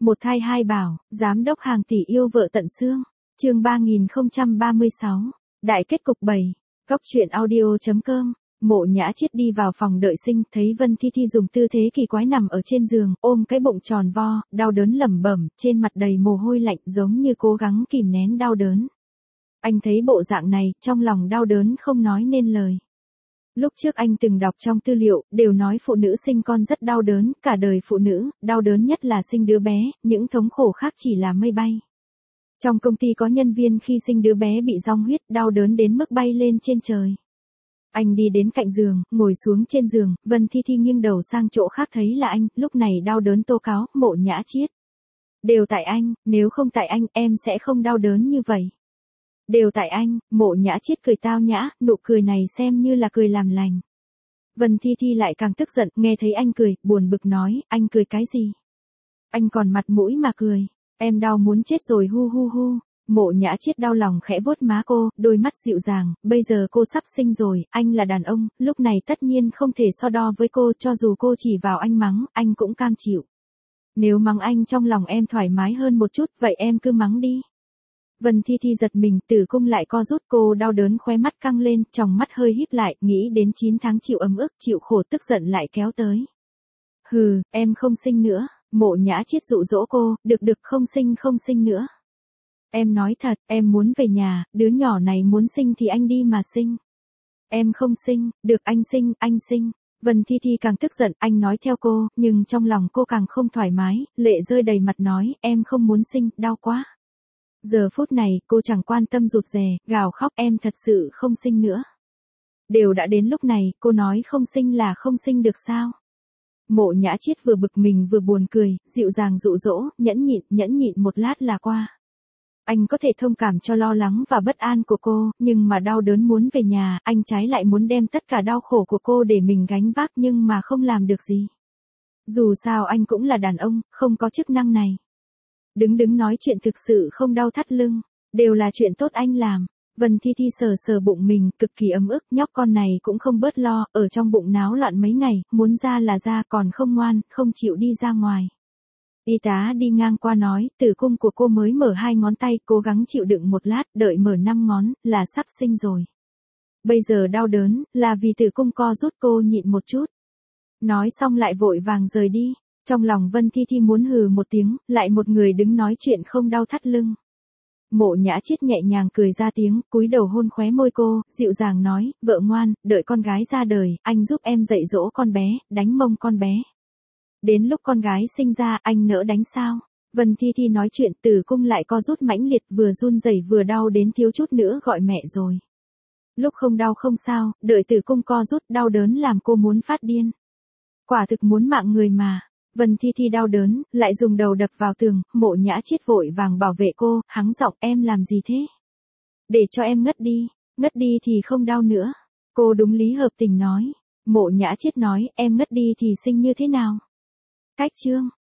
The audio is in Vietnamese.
Một thai hai bảo, giám đốc hàng tỷ yêu vợ tận xương. Chương 3036. Đại kết cục 7. Góc truyện audio.com. Mộ Nhã Chiết đi vào phòng đợi sinh, thấy Vân Thi Thi dùng tư thế kỳ quái nằm ở trên giường, ôm cái bụng tròn vo, đau đớn lẩm bẩm, trên mặt đầy mồ hôi lạnh, giống như cố gắng kìm nén đau đớn. Anh thấy bộ dạng này, trong lòng đau đớn không nói nên lời. Lúc trước anh từng đọc trong tư liệu, đều nói phụ nữ sinh con rất đau đớn, cả đời phụ nữ, đau đớn nhất là sinh đứa bé, những thống khổ khác chỉ là mây bay. Trong công ty có nhân viên khi sinh đứa bé bị rong huyết, đau đớn đến mức bay lên trên trời. Anh đi đến cạnh giường, ngồi xuống trên giường, Vân Thi Thi nghiêng đầu sang chỗ khác thấy là anh, lúc này đau đớn tố cáo, Mộ Nhã Chiết. Đều tại anh, nếu không tại anh, em sẽ không đau đớn như vậy. Đều tại anh, Mộ Nhã Chiết cười tao nhã, nụ cười này xem như là cười làm lành. Vân Thi Thi lại càng tức giận, nghe thấy anh cười, buồn bực nói, anh cười cái gì? Anh còn mặt mũi mà cười, em đau muốn chết rồi hu hu hu. Mộ Nhã Chiết đau lòng khẽ vuốt má cô, đôi mắt dịu dàng, bây giờ cô sắp sinh rồi, anh là đàn ông, lúc này tất nhiên không thể so đo với cô, cho dù cô chỉ vào anh mắng, anh cũng cam chịu. Nếu mắng anh trong lòng em thoải mái hơn một chút, vậy em cứ mắng đi. Vân Thi Thi giật mình, tử cung lại co rút, cô đau đớn khóe mắt căng lên, tròng mắt hơi híp lại, nghĩ đến 9 tháng chịu ấm ức, chịu khổ tức giận lại kéo tới. Hừ, em không sinh nữa. Mộ Nhã Chiết dụ dỗ cô, được không sinh nữa. Em nói thật, em muốn về nhà, đứa nhỏ này muốn sinh thì anh đi mà sinh. Em không sinh, được anh sinh. Vân Thi Thi càng tức giận, anh nói theo cô, nhưng trong lòng cô càng không thoải mái, lệ rơi đầy mặt nói, em không muốn sinh, đau quá. Giờ phút này, cô chẳng quan tâm rụt rè, gào khóc, em thật sự không sinh nữa. Đều đã đến lúc này, cô nói không sinh là không sinh được sao? Mộ Nhã Chiết vừa bực mình vừa buồn cười, dịu dàng dụ dỗ, nhẫn nhịn một lát là qua. Anh có thể thông cảm cho lo lắng và bất an của cô, nhưng mà đau đớn muốn về nhà, anh trái lại muốn đem tất cả đau khổ của cô để mình gánh vác nhưng mà không làm được gì. Dù sao anh cũng là đàn ông, không có chức năng này. Đứng nói chuyện thực sự không đau thắt lưng, đều là chuyện tốt anh làm. Vân Thi Thi sờ bụng mình, cực kỳ ấm ức, nhóc con này cũng không bớt lo, ở trong bụng náo loạn mấy ngày, muốn ra là ra, còn không ngoan, không chịu đi ra ngoài. Y tá đi ngang qua nói, tử cung của cô mới mở 2 ngón tay, cố gắng chịu đựng một lát, đợi mở 5 ngón, là sắp sinh rồi. Bây giờ đau đớn, là vì tử cung co rút, cô nhịn một chút. Nói xong lại vội vàng rời đi, trong lòng Vân Thi Thi muốn hừ một tiếng, lại một người đứng nói chuyện không đau thắt lưng. Mộ Nhã Chiết nhẹ nhàng cười ra tiếng, cúi đầu hôn khóe môi cô, dịu dàng nói, vợ ngoan, đợi con gái ra đời, anh giúp em dạy dỗ con bé, đánh mông con bé. Đến lúc con gái sinh ra, anh nỡ đánh sao? Vân Thi Thi nói chuyện, tử cung lại co rút mãnh liệt, vừa run rẩy vừa đau đến thiếu chút nữa gọi mẹ rồi. Lúc không đau không sao, đợi tử cung co rút đau đớn làm cô muốn phát điên. Quả thực muốn mạng người mà. Vân Thi Thi đau đớn, lại dùng đầu đập vào tường, Mộ Nhã Chiết vội vàng bảo vệ cô, hắng giọng, em làm gì thế? Để cho em ngất đi thì không đau nữa. Cô đúng lý hợp tình nói. Mộ Nhã Chiết nói, em ngất đi thì sinh như thế nào? Cách chương.